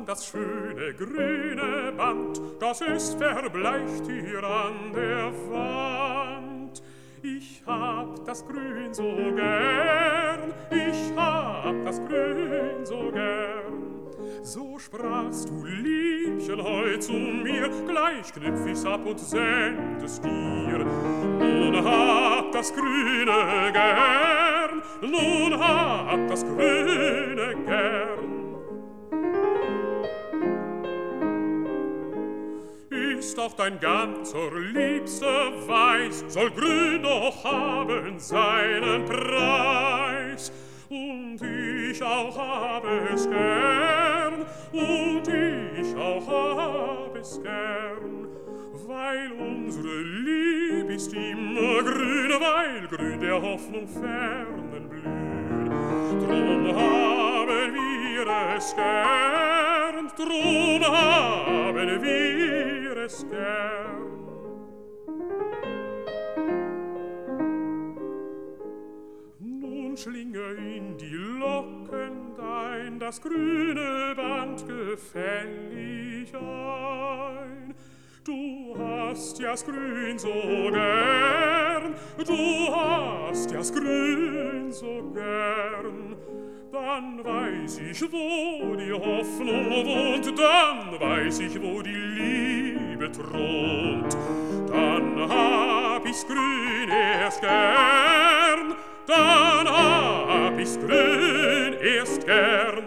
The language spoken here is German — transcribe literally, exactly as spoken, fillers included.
das schöne grüne Band, das ist verbleicht hier an der Wand. Ich hab das Grün so gern, ich hab das Grün so gern. So sprachst du, Liebchen, heut zu mir, gleich knüpf ich's ab und send es dir. Nun hab das Grüne gern, nun hab das Grüne gern. Ist auch dein ganzer liebster Weiß, soll grün doch haben seinen Preis. Und ich auch hab es gern, und ich auch hab es gern, weil unsere Lieb ist immer grün, weil grün der Hoffnung fernen blüht. Drum haben wir es gern, drum haben wir es gern. Nun schlinge in die Locken dein das grüne Band gefällig ein. Du hast ja's Grün so gern, du hast ja's Grün so gern. Dann weiß ich, wo die Hoffnung wohnt, dann weiß ich, wo die Liebe thront. Dann hab ich's Grün erst gern, dann hab ich's Grün erst gern.